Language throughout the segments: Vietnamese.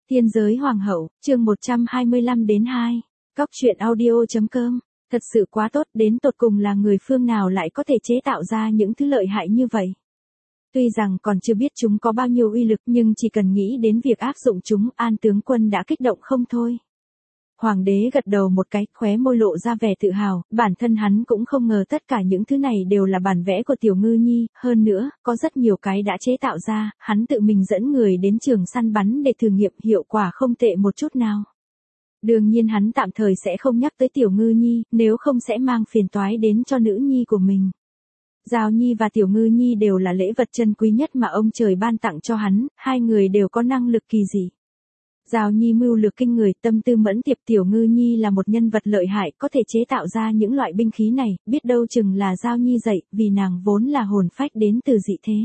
Tiên giới hoàng hậu, chương 125 đến 2. Cóc truyện audio.com. Thật sự quá tốt, đến tột cùng là người phương nào lại có thể chế tạo ra những thứ lợi hại như vậy. Tuy rằng còn chưa biết chúng có bao nhiêu uy lực nhưng chỉ cần nghĩ đến việc áp dụng chúng, An tướng quân đã kích động không thôi. Hoàng đế gật đầu một cái, khóe môi lộ ra vẻ tự hào, bản thân hắn cũng không ngờ tất cả những thứ này đều là bản vẽ của Tiểu Ngư Nhi, hơn nữa, có rất nhiều cái đã chế tạo ra, hắn tự mình dẫn người đến trường săn bắn để thử nghiệm, hiệu quả không tệ một chút nào. Đương nhiên hắn tạm thời sẽ không nhắc tới Tiểu Ngư Nhi, nếu không sẽ mang phiền toái đến cho nữ nhi của mình. Giao Nhi và Tiểu Ngư Nhi đều là lễ vật chân quý nhất mà ông trời ban tặng cho hắn, hai người đều có năng lực kỳ dị. Giao Nhi mưu lược kinh người, tâm tư mẫn tiệp, Tiểu Ngư Nhi là một nhân vật lợi hại, có thể chế tạo ra những loại binh khí này, biết đâu chừng là Giao Nhi dạy, vì nàng vốn là hồn phách đến từ dị thế.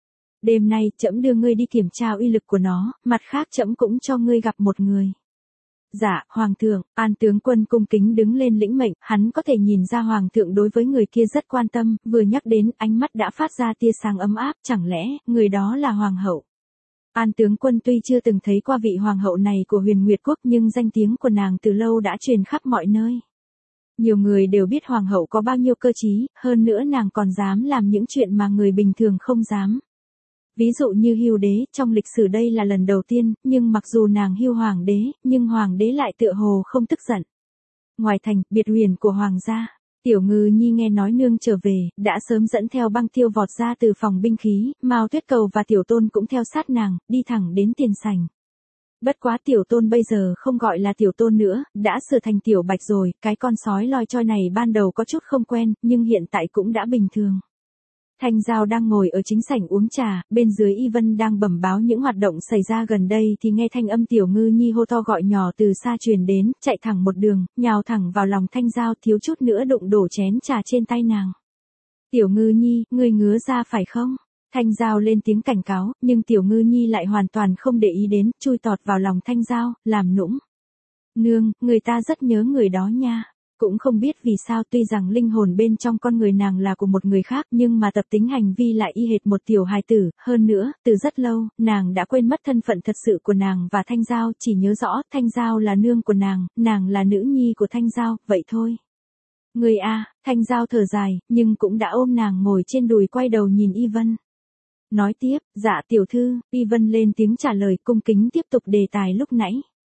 Đêm nay, trẫm đưa ngươi đi kiểm tra uy lực của nó, mặt khác trẫm cũng cho ngươi gặp một người. Dạ, Hoàng thượng. An tướng quân cung kính đứng lên lĩnh mệnh, hắn có thể nhìn ra Hoàng thượng đối với người kia rất quan tâm, vừa nhắc đến, ánh mắt đã phát ra tia sáng ấm áp, chẳng lẽ, người đó là Hoàng hậu. An tướng quân tuy chưa từng thấy qua vị Hoàng hậu này của Huyền Nguyệt Quốc nhưng danh tiếng của nàng từ lâu đã truyền khắp mọi nơi. Nhiều người đều biết Hoàng hậu có bao nhiêu cơ trí, hơn nữa nàng còn dám làm những chuyện mà người bình thường không dám. Ví dụ như Hưu đế, trong lịch sử đây là lần đầu tiên, nhưng mặc dù nàng hưu hoàng đế, nhưng hoàng đế lại tựa hồ không tức giận. Ngoài thành, biệt huyền của hoàng gia, Tiểu Ngư Nhi nghe nói nương trở về, đã sớm dẫn theo Băng Tiêu vọt ra từ phòng binh khí, Mao Tuyết Cầu và Tiểu Tôn cũng theo sát nàng, đi thẳng đến tiền sảnh. Bất quá Tiểu Tôn bây giờ không gọi là Tiểu Tôn nữa, đã sửa thành Tiểu Bạch rồi, cái con sói loi choi này ban đầu có chút không quen, nhưng hiện tại cũng đã bình thường. Thanh Giao đang ngồi ở chính sảnh uống trà, bên dưới Y Vân đang bẩm báo những hoạt động xảy ra gần đây thì nghe thanh âm Tiểu Ngư Nhi hô to gọi nhỏ từ xa truyền đến, chạy thẳng một đường, nhào thẳng vào lòng Thanh Giao, thiếu chút nữa đụng đổ chén trà trên tay nàng. Tiểu Ngư Nhi, ngươi ngứa ra phải không? Thanh Giao lên tiếng cảnh cáo, nhưng Tiểu Ngư Nhi lại hoàn toàn không để ý đến, chui tọt vào lòng Thanh Giao, làm nũng. Nương, người ta rất nhớ người đó nha. Cũng không biết vì sao tuy rằng linh hồn bên trong con người nàng là của một người khác nhưng mà tập tính hành vi lại y hệt một tiểu hài tử, hơn nữa, từ rất lâu, nàng đã quên mất thân phận thật sự của nàng và Thanh Giao, chỉ nhớ rõ Thanh Giao là nương của nàng là nữ nhi của Thanh Giao, vậy thôi. Người a, Thanh Giao thở dài, nhưng cũng đã ôm nàng ngồi trên đùi quay đầu nhìn Y Vân. Nói tiếp, dạ tiểu thư, Y Vân lên tiếng trả lời cung kính tiếp tục đề tài lúc nãy.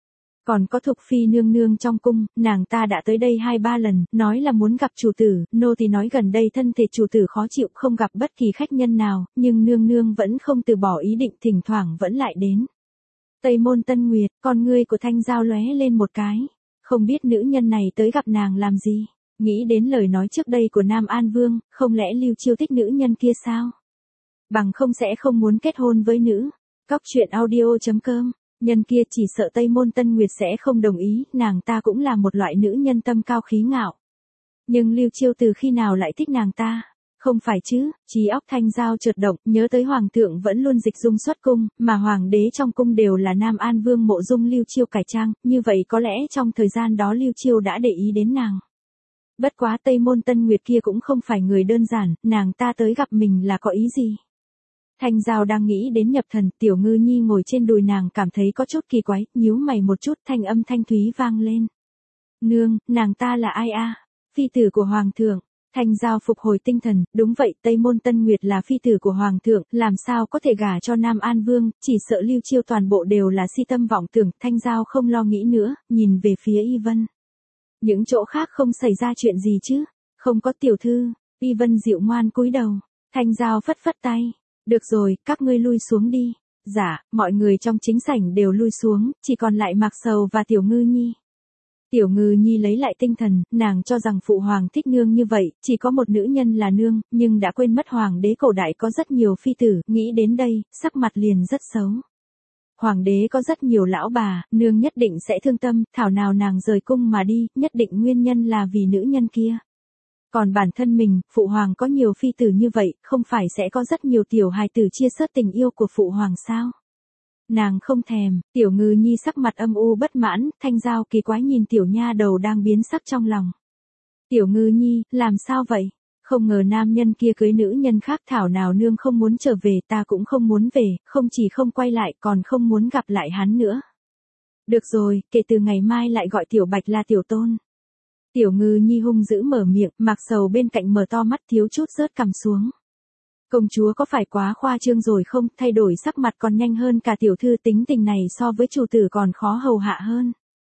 Còn có Thục Phi nương nương trong cung, nàng ta đã tới đây 2-3 lần, nói là muốn gặp chủ tử, nô thì nói gần đây thân thể chủ tử khó chịu không gặp bất kỳ khách nhân nào, nhưng nương nương vẫn không từ bỏ ý định, thỉnh thoảng vẫn lại đến. Tây Môn Tân Nguyệt, con ngươi của Thanh Giao lóe lên một cái, không biết nữ nhân này tới gặp nàng làm gì, nghĩ đến lời nói trước đây của Nam An Vương, không lẽ Lưu Chiêu thích nữ nhân kia sao? Bằng không sẽ không muốn kết hôn với nữ. Cóc truyện audio.com. Nhân kia chỉ sợ Tây Môn Tân Nguyệt sẽ không đồng ý, nàng ta cũng là một loại nữ nhân tâm cao khí ngạo. Nhưng Lưu Chiêu từ khi nào lại thích nàng ta? Không phải chứ, trí óc Thanh Giao chợt động, nhớ tới Hoàng thượng vẫn luôn dịch dung xuất cung, mà Hoàng đế trong cung đều là Nam An Vương mộ dung Lưu Chiêu cải trang, như vậy có lẽ trong thời gian đó Lưu Chiêu đã để ý đến nàng. Bất quá Tây Môn Tân Nguyệt kia cũng không phải người đơn giản, nàng ta tới gặp mình là có ý gì? Thanh Giao đang nghĩ đến nhập thần, Tiểu Ngư Nhi ngồi trên đùi nàng cảm thấy có chút kỳ quái, nhíu mày một chút, thanh âm thanh thúy vang lên. Nương, nàng ta là ai a? Phi tử của Hoàng thượng. Thanh Giao phục hồi tinh thần, đúng vậy, Tây Môn Tân Nguyệt là phi tử của Hoàng thượng, làm sao có thể gả cho Nam An Vương, chỉ sợ Lưu Chiêu toàn bộ đều là si tâm vọng tưởng, Thanh Giao không lo nghĩ nữa, nhìn về phía Y Vân. Những chỗ khác không xảy ra chuyện gì chứ? Không có tiểu thư. Y Vân dịu ngoan cúi đầu. Thanh Giao phất phất tay. Được rồi, các ngươi lui xuống đi. Dạ, mọi người trong chính sảnh đều lui xuống, chỉ còn lại Mạc Sầu và Tiểu Ngư Nhi. Tiểu Ngư Nhi lấy lại tinh thần, nàng cho rằng phụ hoàng thích nương như vậy, chỉ có một nữ nhân là nương, nhưng đã quên mất hoàng đế cổ đại có rất nhiều phi tử, nghĩ đến đây, sắc mặt liền rất xấu. Hoàng đế có rất nhiều lão bà, nương nhất định sẽ thương tâm, thảo nào nàng rời cung mà đi, nhất định nguyên nhân là vì nữ nhân kia. Còn bản thân mình, phụ hoàng có nhiều phi tử như vậy, không phải sẽ có rất nhiều tiểu hài tử chia sớt tình yêu của phụ hoàng sao? Nàng không thèm, Tiểu Ngư Nhi sắc mặt âm u bất mãn, Thanh Giao kỳ quái nhìn tiểu nha đầu đang biến sắc trong lòng. Tiểu Ngư Nhi, làm sao vậy? Không ngờ nam nhân kia cưới nữ nhân khác, thảo nào nương không muốn trở về, ta cũng không muốn về, không chỉ không quay lại còn không muốn gặp lại hắn nữa. Được rồi, kể từ ngày mai lại gọi Tiểu Bạch là Tiểu Tôn. Tiểu Ngư Nhi hung dữ mở miệng, Mạc Sầu bên cạnh mở to mắt thiếu chút rớt cằm xuống. Công chúa có phải quá khoa trương rồi không, thay đổi sắc mặt còn nhanh hơn cả tiểu thư, tính tình này so với chủ tử còn khó hầu hạ hơn.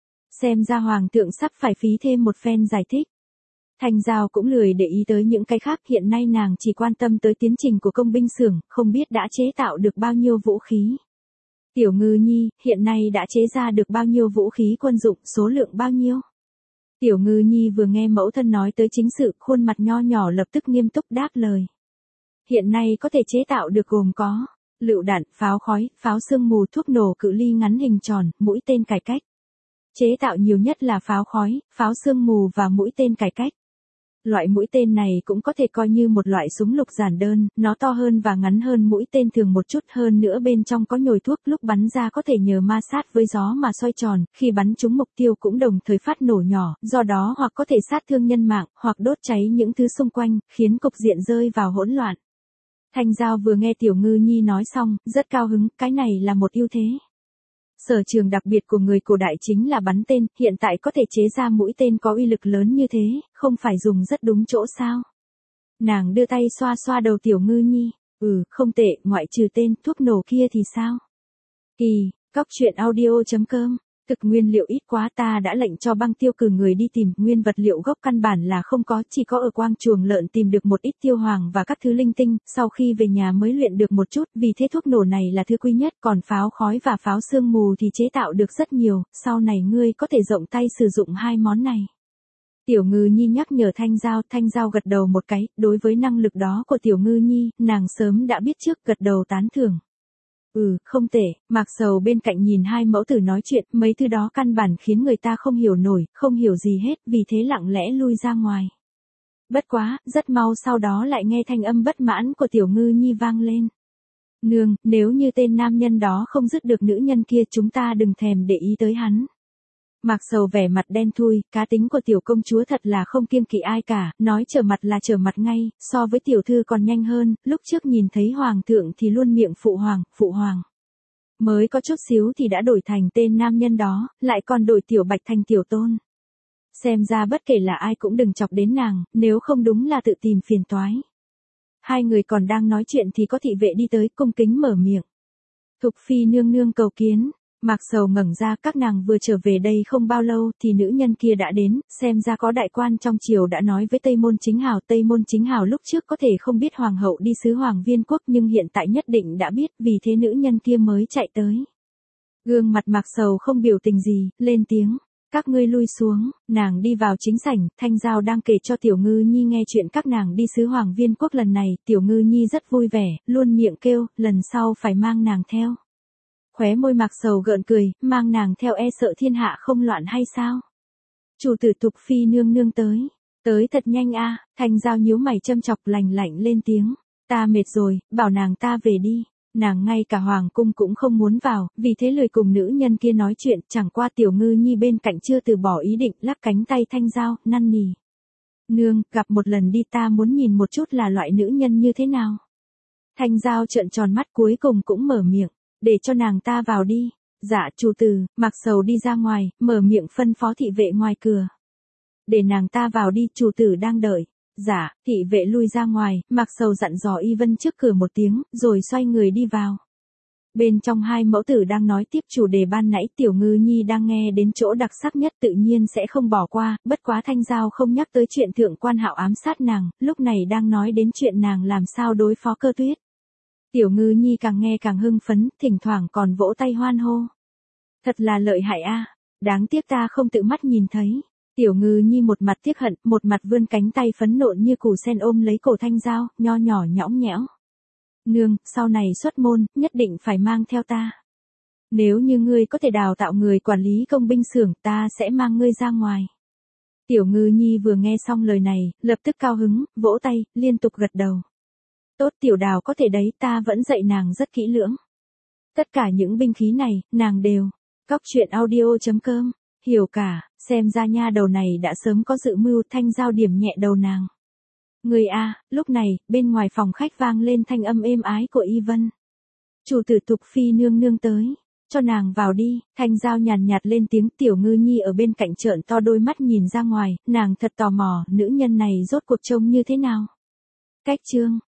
Xem ra hoàng thượng sắp phải phí thêm một phen giải thích. Thanh Giao cũng lười để ý tới những cái khác, hiện nay nàng chỉ quan tâm tới tiến trình của công binh xưởng, không biết đã chế tạo được bao nhiêu vũ khí. Tiểu Ngư Nhi, hiện nay đã chế ra được bao nhiêu vũ khí quân dụng, số lượng bao nhiêu? Tiểu Ngư Nhi vừa nghe mẫu thân nói tới chính sự, khuôn mặt nho nhỏ lập tức nghiêm túc đáp lời. Hiện nay có thể chế tạo được gồm có lựu đạn, pháo khói, pháo sương mù, thuốc nổ cự ly ngắn hình tròn, mũi tên cải cách. Chế tạo nhiều nhất là pháo khói, pháo sương mù và mũi tên cải cách. Loại mũi tên này cũng có thể coi như một loại súng lục giản đơn, nó to hơn và ngắn hơn mũi tên thường một chút, hơn nữa bên trong có nhồi thuốc, lúc bắn ra có thể nhờ ma sát với gió mà xoay tròn, khi bắn trúng mục tiêu cũng đồng thời phát nổ nhỏ, do đó hoặc có thể sát thương nhân mạng, hoặc đốt cháy những thứ xung quanh, khiến cục diện rơi vào hỗn loạn. Thanh Giao vừa nghe Tiểu Ngư Nhi nói xong, rất cao hứng, cái này là một ưu thế. Sở trường đặc biệt của người cổ đại chính là bắn tên, hiện tại có thể chế ra mũi tên có uy lực lớn như thế, không phải dùng rất đúng chỗ sao? Nàng đưa tay xoa xoa đầu Tiểu Ngư Nhi, không tệ, ngoại trừ tên, thuốc nổ kia thì sao? Kỳ, Cóc truyện audio.com. Thực nguyên liệu ít quá, ta đã lệnh cho Băng Tiêu cử người đi tìm, nguyên vật liệu gốc căn bản là không có, chỉ có ở quang chuồng lợn tìm được một ít tiêu hoàng và các thứ linh tinh, sau khi về nhà mới luyện được một chút, vì thế thuốc nổ này là thứ quý nhất, còn pháo khói và pháo sương mù thì chế tạo được rất nhiều, sau này ngươi có thể rộng tay sử dụng hai món này. Tiểu Ngư Nhi nhắc nhở Thanh Giao gật đầu một cái, đối với năng lực đó của Tiểu Ngư Nhi, nàng sớm đã biết trước, gật đầu tán thưởng. Không tệ, Mạc Sầu bên cạnh nhìn hai mẫu tử nói chuyện, mấy thứ đó căn bản khiến người ta không hiểu nổi, không hiểu gì hết, vì thế lặng lẽ lui ra ngoài. Bất quá, rất mau sau đó lại nghe thanh âm bất mãn của Tiểu Ngư Nhi vang lên. Nương, nếu như tên nam nhân đó không dứt được nữ nhân kia, chúng ta đừng thèm để ý tới hắn. Mạc Sầu vẻ mặt đen thui, cá tính của tiểu công chúa thật là không kiêng kỵ ai cả, nói trở mặt là trở mặt ngay, so với tiểu thư còn nhanh hơn, lúc trước nhìn thấy hoàng thượng thì luôn miệng phụ hoàng. Mới có chút xíu thì đã đổi thành tên nam nhân đó, lại còn đổi Tiểu Bạch thành Tiểu Tôn. Xem ra bất kể là ai cũng đừng chọc đến nàng, nếu không đúng là tự tìm phiền toái. Hai người còn đang nói chuyện thì có thị vệ đi tới, cung kính mở miệng. Thục phi nương nương cầu kiến. Mạc Sầu ngẩng ra, các nàng vừa trở về đây không bao lâu thì nữ nhân kia đã đến, xem ra có đại quan trong triều đã nói với Tây Môn Chính Hào lúc trước có thể không biết hoàng hậu đi sứ Hoàng Viên Quốc nhưng hiện tại nhất định đã biết, vì thế nữ nhân kia mới chạy tới. Gương mặt Mạc Sầu không biểu tình gì, lên tiếng, các ngươi lui xuống, nàng đi vào chính sảnh, Thanh Giao đang kể cho Tiểu Ngư Nhi nghe chuyện các nàng đi sứ Hoàng Viên Quốc lần này, Tiểu Ngư Nhi rất vui vẻ, luôn miệng kêu, lần sau phải mang nàng theo. Khóe môi Mạc Sầu gợn cười, mang nàng theo e sợ thiên hạ không loạn hay sao? Chủ tử Thục phi nương nương tới thật nhanh a. Thanh Giao nhíu mày châm chọc, lạnh lên tiếng, ta mệt rồi, bảo nàng ta về đi. Nàng ngay cả hoàng cung cũng không muốn vào, vì thế lười cùng nữ nhân kia nói chuyện, chẳng qua Tiểu Ngư Nhi bên cạnh chưa từ bỏ ý định, lắc cánh tay Thanh Giao, năn nỉ. Nương, gặp một lần đi, ta muốn nhìn một chút là loại nữ nhân như thế nào. Thanh Giao trợn tròn mắt, cuối cùng cũng mở miệng. Để cho nàng ta vào đi. Dạ chủ tử. Mạc Sầu đi ra ngoài, mở miệng phân phó thị vệ ngoài cửa. Để nàng ta vào đi, chủ tử đang đợi. Dạ, thị vệ lui ra ngoài, Mạc Sầu dặn dò Y Vân trước cửa một tiếng, rồi xoay người đi vào. Bên trong hai mẫu tử đang nói tiếp chủ đề ban nãy, Tiểu Ngư Nhi đang nghe đến chỗ đặc sắc nhất tự nhiên sẽ không bỏ qua, bất quá Thanh Giao không nhắc tới chuyện thượng quan Hạo ám sát nàng, lúc này đang nói đến chuyện nàng làm sao đối phó Cơ Tuyết. Tiểu Ngư Nhi càng nghe càng hưng phấn, thỉnh thoảng còn vỗ tay hoan hô. Thật là lợi hại a, đáng tiếc ta không tự mắt nhìn thấy. Tiểu Ngư Nhi một mặt tiếc hận, một mặt vươn cánh tay phấn nộn như củ sen ôm lấy cổ Thanh Giao, nho nhỏ nhõng nhẽo. Nương, sau này xuất môn, nhất định phải mang theo ta. Nếu như ngươi có thể đào tạo người quản lý công binh xưởng, ta sẽ mang ngươi ra ngoài. Tiểu Ngư Nhi vừa nghe xong lời này, lập tức cao hứng, vỗ tay, liên tục gật đầu. Tốt, Tiểu Đào có thể đấy, ta vẫn dạy nàng rất kỹ lưỡng. Tất cả những binh khí này, nàng đều. Cóc truyện audio.com, hiểu cả, xem ra nha đầu này đã sớm có dự mưu. Thanh Giao điểm nhẹ đầu nàng. Người a, lúc này, bên ngoài phòng khách vang lên thanh âm êm ái của Y Vân. Chủ tử Thục phi nương nương tới. Cho nàng vào đi, Thanh Giao nhàn nhạt lên tiếng. Tiểu Ngư Nhi ở bên cạnh trợn to đôi mắt nhìn ra ngoài, nàng thật tò mò, nữ nhân này rốt cuộc trông như thế nào. Cách chương